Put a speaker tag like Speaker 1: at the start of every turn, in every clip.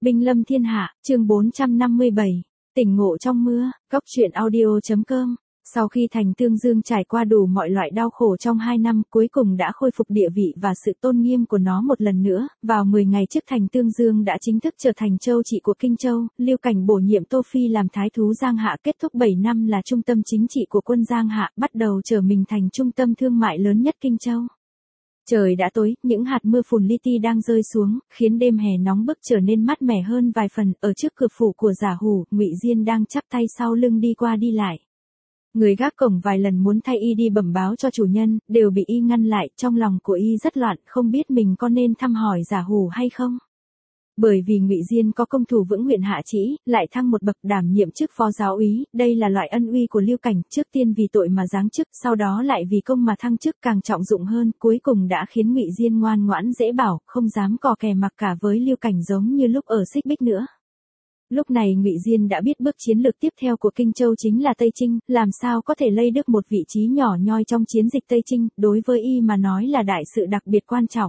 Speaker 1: Binh lâm thiên hạ, chương 457, tỉnh ngộ trong mưa, Cốc truyện audio.com. Sau khi Thành Tương Dương trải qua đủ mọi loại đau khổ trong 2 năm, cuối cùng đã khôi phục địa vị và sự tôn nghiêm của nó một lần nữa. Vào 10 ngày trước Thành Tương Dương đã chính thức trở thành châu trị của Kinh Châu, Lưu Cảnh bổ nhiệm Tô Phi làm thái thú Giang Hạ, kết thúc 7 năm là trung tâm chính trị của quân Giang Hạ, bắt đầu trở mình thành trung tâm thương mại lớn nhất Kinh Châu. Trời đã tối, những hạt mưa phùn li ti đang rơi xuống, khiến đêm hè nóng bức trở nên mát mẻ hơn vài phần. Ở trước cửa phủ của Giả Hủ, Ngụy Diên đang chắp tay sau lưng đi qua đi lại. Người gác cổng vài lần muốn thay y đi bẩm báo cho chủ nhân, đều bị y ngăn lại. Trong lòng của y rất loạn, không biết mình có nên thăm hỏi Giả Hủ hay không. Bởi vì Ngụy Diên có công thủ vững huyện Hạ Trĩ, lại thăng một bậc đảm nhiệm chức phó giáo úy, đây là loại ân uy của Lưu Cảnh, trước tiên vì tội mà giáng chức, sau đó lại vì công mà thăng chức càng trọng dụng hơn, cuối cùng đã khiến Ngụy Diên ngoan ngoãn dễ bảo, không dám cò kè mặc cả với Lưu Cảnh giống như lúc ở Xích Bích nữa. Lúc này Ngụy Diên đã biết bước chiến lược tiếp theo của Kinh Châu chính là Tây Chinh, làm sao có thể lay được một vị trí nhỏ nhoi trong chiến dịch Tây Chinh, đối với y mà nói là đại sự đặc biệt quan trọng.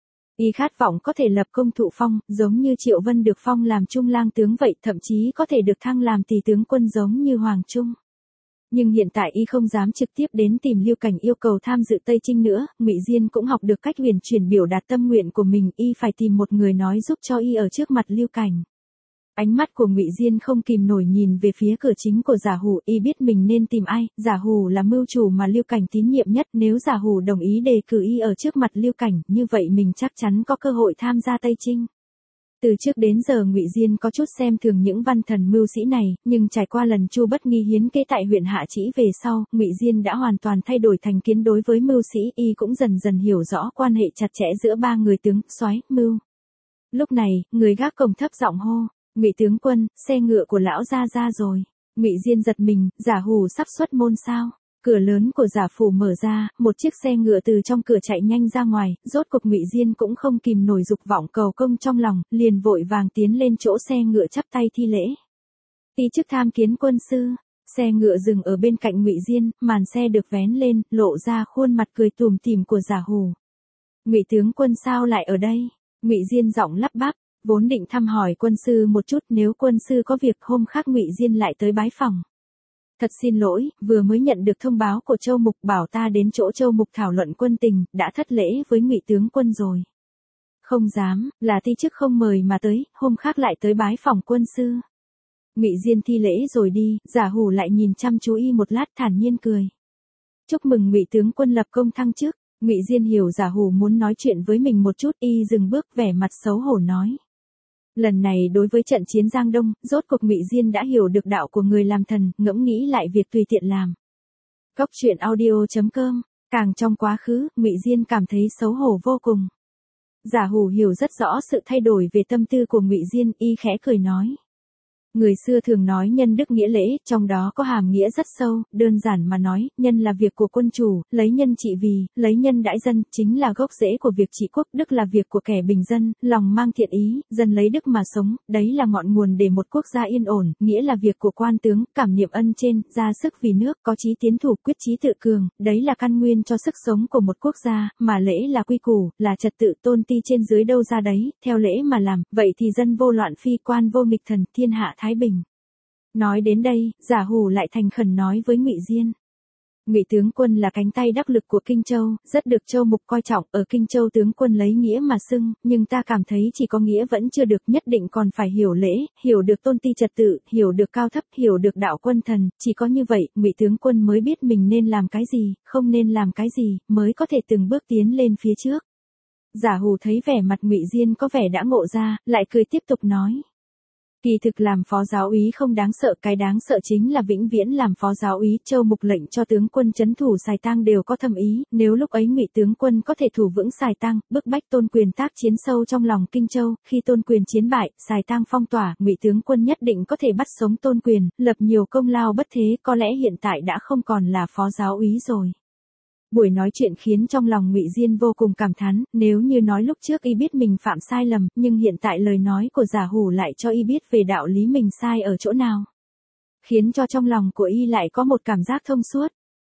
Speaker 1: Y khát vọng có thể lập công thụ phong, giống như Triệu Vân được phong làm trung lang tướng vậy, thậm chí có thể được thăng làm tỳ tướng quân giống như Hoàng Trung. Nhưng hiện tại y không dám trực tiếp đến tìm Lưu Cảnh yêu cầu tham dự Tây Chinh nữa, Ngụy Diên cũng học được cách huyền chuyển biểu đạt tâm nguyện của mình, y phải tìm một người nói giúp cho y ở trước mặt Lưu Cảnh. Ánh mắt của Ngụy Diên không kìm nổi nhìn về phía cửa chính của Giả Hủ, y biết mình nên tìm ai. Giả Hủ là mưu chủ mà Lưu Cảnh tín nhiệm nhất, nếu Giả Hủ đồng ý đề cử y ở trước mặt Lưu Cảnh, như vậy mình chắc chắn có cơ hội tham gia Tây Chinh. Từ trước đến giờ Ngụy Diên có chút xem thường những văn thần mưu sĩ này, nhưng trải qua lần Chu Bất Nghi hiến kế tại huyện Hạ Trĩ về sau, Ngụy Diên đã hoàn toàn thay đổi thành kiến đối với mưu sĩ, y cũng dần dần hiểu rõ quan hệ chặt chẽ giữa ba người tướng, soái, mưu. Lúc này, người gác cổng thấp giọng hô: Ngụy tướng quân, xe ngựa của lão ra rồi. Ngụy Diên giật mình, Giả Hủ sắp xuất môn sao? Cửa lớn của Giả phủ mở ra, một chiếc xe ngựa từ trong cửa chạy nhanh ra ngoài, rốt cuộc Ngụy Diên cũng không kìm nổi dục vọng cầu công trong lòng, liền vội vàng tiến lên chỗ xe ngựa chắp tay thi lễ. Ti chức tham kiến quân sư. Xe ngựa dừng ở bên cạnh Ngụy Diên, màn xe được vén lên, lộ ra khuôn mặt cười tủm tỉm của Giả Hủ. Ngụy tướng quân sao lại ở đây? Ngụy Diên giọng lắp bắp. Vốn định thăm hỏi quân sư một chút, nếu quân sư có việc hôm khác Ngụy Diên lại tới bái phòng. Thật xin lỗi, vừa mới nhận được thông báo của Châu Mục bảo ta đến chỗ Châu Mục thảo luận quân tình, đã thất lễ với Ngụy tướng quân rồi. Không dám, là ti chức không mời mà tới, hôm khác lại tới bái phòng quân sư. Ngụy Diên thi lễ rồi đi, Giả Hủ lại nhìn chăm chú y một lát thản nhiên cười. Chúc mừng Ngụy tướng quân lập công thăng chức. Ngụy Diên hiểu Giả Hủ muốn nói chuyện với mình một chút, y dừng bước vẻ mặt xấu hổ nói. Lần này đối với trận chiến Giang Đông, rốt cuộc Ngụy Diên đã hiểu được đạo của người làm thần, ngẫm nghĩ lại việc tùy tiện làm. Cốc truyện audio.com. Càng trong quá khứ, Ngụy Diên cảm thấy xấu hổ vô cùng. Giả Hủ hiểu rất rõ sự thay đổi về tâm tư của Ngụy Diên, y khẽ cười nói. Người xưa thường nói nhân đức nghĩa lễ, trong đó có hàm nghĩa rất sâu, đơn giản mà nói, nhân là việc của quân chủ, lấy nhân trị vì, lấy nhân đãi dân, chính là gốc rễ của việc trị quốc, đức là việc của kẻ bình dân, lòng mang thiện ý, dân lấy đức mà sống, đấy là ngọn nguồn để một quốc gia yên ổn, nghĩa là việc của quan tướng, cảm niệm ân trên, ra sức vì nước, có chí tiến thủ, quyết chí tự cường, đấy là căn nguyên cho sức sống của một quốc gia, mà lễ là quy củ, là trật tự tôn ti trên dưới đâu ra đấy, theo lễ mà làm, vậy thì dân vô loạn phi quan vô nghịch thần, thiên hạ thái bình. Nói đến đây, Giả Hủ lại thành khẩn nói với Ngụy Diên. Ngụy tướng quân là cánh tay đắc lực của Kinh Châu, rất được Châu Mục coi trọng, ở Kinh Châu tướng quân lấy nghĩa mà xưng, nhưng ta cảm thấy chỉ có nghĩa vẫn chưa được, nhất định còn phải hiểu lễ, hiểu được tôn ti trật tự, hiểu được cao thấp, hiểu được đạo quân thần, chỉ có như vậy, Ngụy tướng quân mới biết mình nên làm cái gì, không nên làm cái gì, mới có thể từng bước tiến lên phía trước. Giả Hủ thấy vẻ mặt Ngụy Diên có vẻ đã ngộ ra, lại cười tiếp tục nói. Kỳ thực làm phó giáo úy không đáng sợ, cái đáng sợ chính là vĩnh viễn làm phó giáo úy. Châu Mục lệnh cho tướng quân trấn thủ Sài Tang đều có thâm ý, nếu lúc ấy Ngụy tướng quân có thể thủ vững Sài Tang, bức bách Tôn Quyền tác chiến sâu trong lòng Kinh Châu, khi Tôn Quyền chiến bại, Sài Tang phong tỏa, Ngụy tướng quân nhất định có thể bắt sống Tôn Quyền, lập nhiều công lao bất thế, có lẽ hiện tại đã không còn là phó giáo úy rồi. Buổi nói chuyện khiến trong lòng Ngụy Diên vô cùng cảm thán, nếu như nói lúc trước y biết mình phạm sai lầm, nhưng hiện tại lời nói của Giả Hủ lại cho y biết về đạo lý mình sai ở chỗ nào. Khiến cho trong lòng của y lại có một cảm giác thông suốt.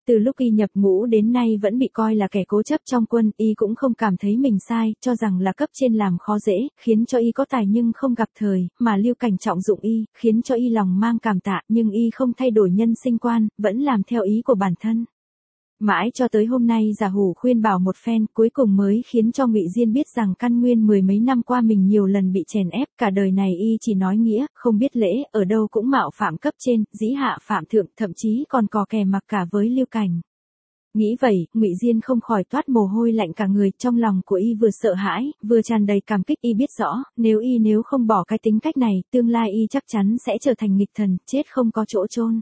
Speaker 1: Từ lúc y nhập ngũ đến nay vẫn bị coi là kẻ cố chấp trong quân, y cũng không cảm thấy mình sai, cho rằng là cấp trên làm khó dễ, khiến cho y có tài nhưng không gặp thời, mà Lưu Cảnh trọng dụng y, khiến cho y lòng mang cảm tạ, nhưng y không thay đổi nhân sinh quan, vẫn làm theo ý của bản thân. Mãi cho tới hôm nay Giả Hủ khuyên bảo một phen, cuối cùng mới khiến cho Ngụy Diên biết rằng căn nguyên mười mấy năm qua mình nhiều lần bị chèn ép, cả đời này y chỉ nói nghĩa, không biết lễ, ở đâu cũng mạo phạm cấp trên, dĩ hạ phạm thượng, thậm chí còn cò kè mặc cả với Lưu Cảnh. Nghĩ vậy, Ngụy Diên không khỏi toát mồ hôi lạnh cả người, trong lòng của y vừa sợ hãi, vừa tràn đầy cảm kích. Y biết rõ, nếu không bỏ cái tính cách này, tương lai y chắc chắn sẽ trở thành nghịch thần, chết không có chỗ chôn.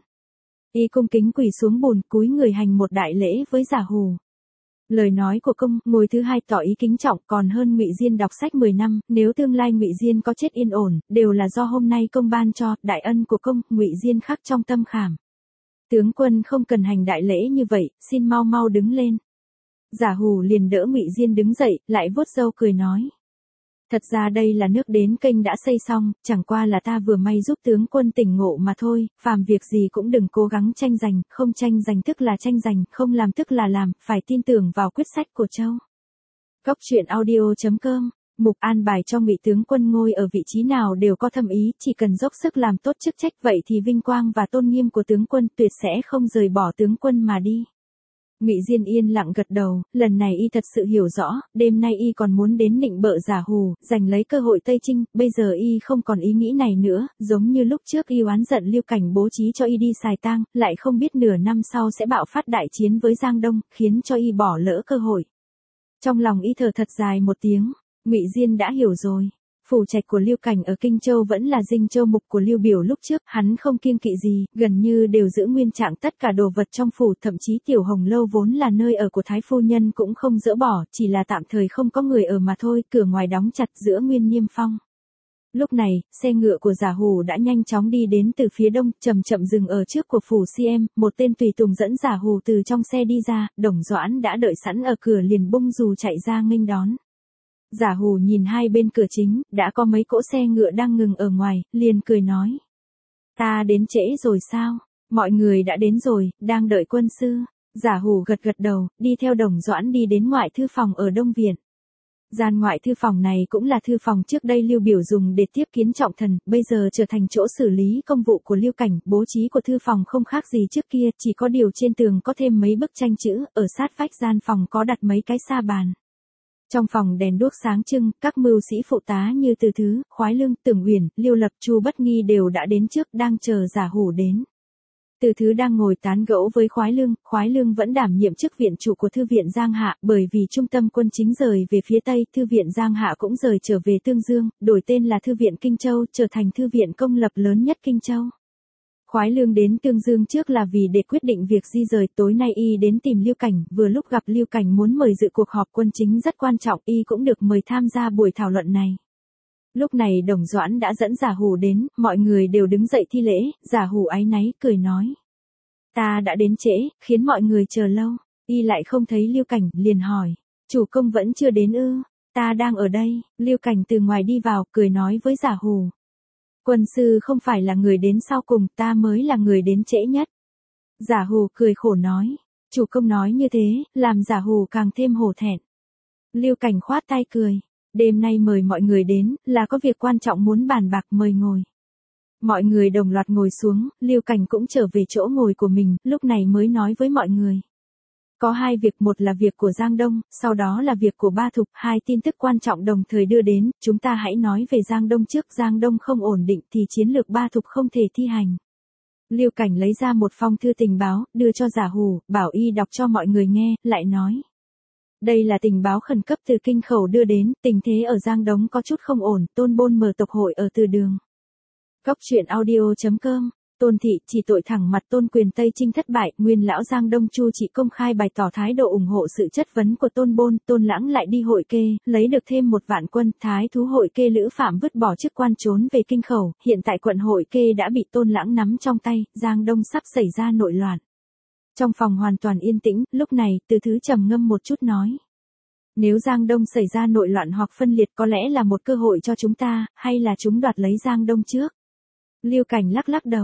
Speaker 1: Y cung kính quỳ xuống bùn, cúi người hành một đại lễ với Giả Hủ. Lời nói của công, ngồi thứ hai tỏ ý kính trọng, còn hơn Ngụy Diên đọc sách 10 năm, nếu tương lai Ngụy Diên có chết yên ổn, đều là do hôm nay công ban cho, đại ân của công, Ngụy Diên khắc trong tâm khảm. Tướng quân không cần hành đại lễ như vậy, xin mau mau đứng lên. Giả Hủ liền đỡ Ngụy Diên đứng dậy, lại vuốt râu cười nói. Thật ra đây là nước đến kênh đã xây xong, chẳng qua là ta vừa may giúp tướng quân tỉnh ngộ mà thôi, phàm việc gì cũng đừng cố gắng tranh giành, không tranh giành tức là tranh giành, không làm tức là làm, phải tin tưởng vào quyết sách của Châu. Góc truyện audio.com, mục an bài cho Ngụy tướng quân ngôi ở vị trí nào đều có thâm ý, chỉ cần dốc sức làm tốt chức trách vậy thì vinh quang và tôn nghiêm của tướng quân tuyệt sẽ không rời bỏ tướng quân mà đi. Ngụy Diên yên lặng gật đầu, lần này y thật sự hiểu rõ, đêm nay y còn muốn đến nịnh bợ Giả Hủ, giành lấy cơ hội Tây Chinh, bây giờ y không còn ý nghĩ này nữa, giống như lúc trước y oán giận Lưu Cảnh bố trí cho y đi xài tang, lại không biết nửa năm sau sẽ bạo phát đại chiến với Giang Đông, khiến cho y bỏ lỡ cơ hội. Trong lòng y thở thật dài một tiếng, Ngụy Diên đã hiểu rồi. Phủ trạch của Lưu Cảnh ở Kinh Châu vẫn là dinh châu mục của Lưu Biểu lúc trước, hắn không kiêng kỵ gì, gần như đều giữ nguyên trạng tất cả đồ vật trong phủ, thậm chí Tiểu Hồng Lâu vốn là nơi ở của Thái Phu Nhân cũng không dỡ bỏ, chỉ là tạm thời không có người ở mà thôi, cửa ngoài đóng chặt giữa nguyên niêm phong. Lúc này, xe ngựa của Giả Hủ đã nhanh chóng đi đến từ phía đông, chậm chậm dừng ở trước của phủ CM, một tên tùy tùng dẫn Giả Hủ từ trong xe đi ra, Đồng Doãn đã đợi sẵn ở cửa liền bung dù chạy ra nghênh đón. Giả Hủ nhìn hai bên cửa chính, đã có mấy cỗ xe ngựa đang ngừng ở ngoài, liền cười nói. Ta đến trễ rồi sao? Mọi người đã đến rồi, đang đợi quân sư. Giả Hủ gật gật đầu, đi theo Đồng Doãn đi đến ngoại thư phòng ở Đông Viện. Gian ngoại thư phòng này cũng là thư phòng trước đây Lưu Biểu dùng để tiếp kiến trọng thần, bây giờ trở thành chỗ xử lý công vụ của Lưu Cảnh, bố trí của thư phòng không khác gì trước kia, chỉ có điều trên tường có thêm mấy bức tranh chữ, ở sát vách gian phòng có đặt mấy cái sa bàn. Trong phòng đèn đuốc sáng trưng, các mưu sĩ phụ tá như Từ Thứ, Khoái Lương, Tưởng Uyển, Liêu Lập, Chu Bất Nghi đều đã đến trước, đang chờ Giả Hủ đến. Từ Thứ đang ngồi tán gẫu với Khoái Lương vẫn đảm nhiệm chức viện chủ của Thư viện Giang Hạ, bởi vì trung tâm quân chính rời về phía Tây, Thư viện Giang Hạ cũng rời trở về Tương Dương, đổi tên là Thư viện Kinh Châu, trở thành thư viện công lập lớn nhất Kinh Châu. Khoái Lương đến Tương Dương trước là vì để quyết định việc di rời, tối nay y đến tìm Lưu Cảnh, vừa lúc gặp Lưu Cảnh muốn mời dự cuộc họp quân chính rất quan trọng, y cũng được mời tham gia buổi thảo luận này. Lúc này Đồng Doãn đã dẫn Giả Hủ đến, mọi người đều đứng dậy thi lễ, Giả Hủ áy náy, cười nói. Ta đã đến trễ, khiến mọi người chờ lâu, y lại không thấy Lưu Cảnh, liền hỏi, chủ công vẫn chưa đến ư? Ta đang ở đây. Lưu Cảnh từ ngoài đi vào, cười nói với Giả Hủ. Quân sư không phải là người đến sau cùng, ta mới là người đến trễ nhất. Giả Hủ cười khổ nói. Chủ công nói như thế, làm Giả Hủ càng thêm hổ thẹn. Lưu Cảnh khoát tay cười. Đêm nay mời mọi người đến, là có việc quan trọng muốn bàn bạc, mời ngồi. Mọi người đồng loạt ngồi xuống, Lưu Cảnh cũng trở về chỗ ngồi của mình, lúc này mới nói với mọi người. Có hai việc, một là việc của Giang Đông, sau đó là việc của Ba Thục, hai tin tức quan trọng đồng thời đưa đến, chúng ta hãy nói về Giang Đông trước, Giang Đông không ổn định thì chiến lược Ba Thục không thể thi hành. Lưu Cảnh lấy ra một phong thư tình báo, đưa cho Giả Hủ, bảo y đọc cho mọi người nghe, lại nói. Đây là tình báo khẩn cấp từ Kinh Khẩu đưa đến, tình thế ở Giang Đông có chút không ổn, Tôn Bôn mở tộc hội ở Từ Đường. Góc truyện audio.com, Tôn Thị chỉ tội thẳng mặt Tôn Quyền Tây Chinh thất bại, nguyên lão Giang Đông Chu chỉ công khai bày tỏ thái độ ủng hộ sự chất vấn của Tôn Bôn, Tôn Lãng lại đi hội kê, lấy được thêm 1 vạn quân, thái thú hội kê Lữ Phạm vứt bỏ chức quan trốn về Kinh Khẩu, hiện tại quận hội kê đã bị Tôn Lãng nắm trong tay, Giang Đông sắp xảy ra nội loạn. Trong phòng hoàn toàn yên tĩnh, lúc này, Từ Thứ trầm ngâm một chút nói. Nếu Giang Đông xảy ra nội loạn hoặc phân liệt có lẽ là một cơ hội cho chúng ta, hay là chúng đoạt lấy Giang Đông trước? Lưu Cảnh lắc lắc đầu.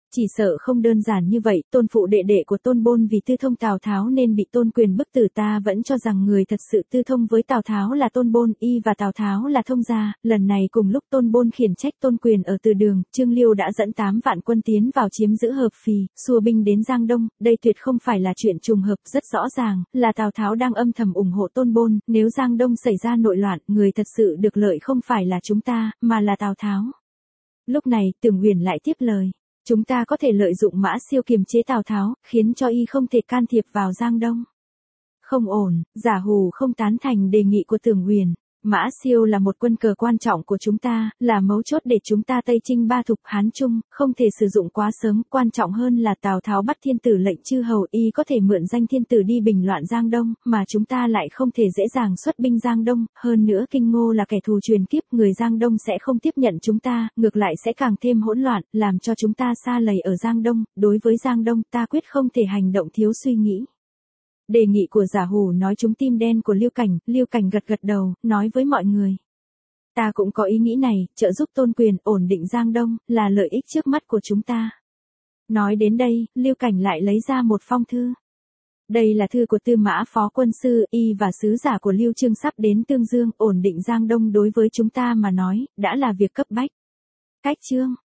Speaker 1: Chỉ sợ không đơn giản như vậy, tôn phụ đệ đệ của tôn bôn vì tư thông Tào Tháo nên bị tôn quyền bức tử, ta vẫn cho rằng người thật sự tư thông với Tào Tháo là tôn bôn, y và Tào Tháo là thông gia. Lần này cùng lúc tôn bôn khiển trách tôn quyền ở Từ Đường, Trương Liêu đã dẫn 8 vạn quân tiến vào chiếm giữ Hợp Phì, xua binh đến Giang Đông, đây tuyệt không phải là chuyện trùng hợp, rất rõ ràng, là Tào Tháo đang âm thầm ủng hộ tôn bôn, nếu Giang Đông xảy ra nội loạn, người thật sự được lợi không phải là chúng ta, mà là Tào Tháo. Lúc này, Tưởng Uyển lại tiếp lời. Chúng ta có thể lợi dụng Mã Siêu kiềm chế Tào Tháo, khiến cho y không thể can thiệp vào Giang Đông. Không ổn, Giả Hù không tán thành đề nghị của Tưởng Uyển. Mã Siêu là một quân cờ quan trọng của chúng ta, là mấu chốt để chúng ta Tây Chinh Ba Thục Hán Trung, không thể sử dụng quá sớm, quan trọng hơn là Tào Tháo bắt thiên tử lệnh chư hầu, y có thể mượn danh thiên tử đi bình loạn Giang Đông, mà chúng ta lại không thể dễ dàng xuất binh Giang Đông, hơn nữa Kinh Ngô là kẻ thù truyền kiếp, người Giang Đông sẽ không tiếp nhận chúng ta, ngược lại sẽ càng thêm hỗn loạn, làm cho chúng ta sa lầy ở Giang Đông, đối với Giang Đông ta quyết không thể hành động thiếu suy nghĩ. Đề nghị của Giả Hù nói trúng tim đen của Lưu Cảnh gật gật đầu, nói với mọi người. Ta cũng có ý nghĩ này, trợ giúp tôn quyền ổn định Giang Đông, là lợi ích trước mắt của chúng ta. Nói đến đây, Lưu Cảnh lại lấy ra một phong thư. Đây là thư của Tư Mã Phó Quân Sư, y và sứ giả của Lưu Trương sắp đến Tương Dương, ổn định Giang Đông đối với chúng ta mà nói, đã là việc cấp bách. Cách chương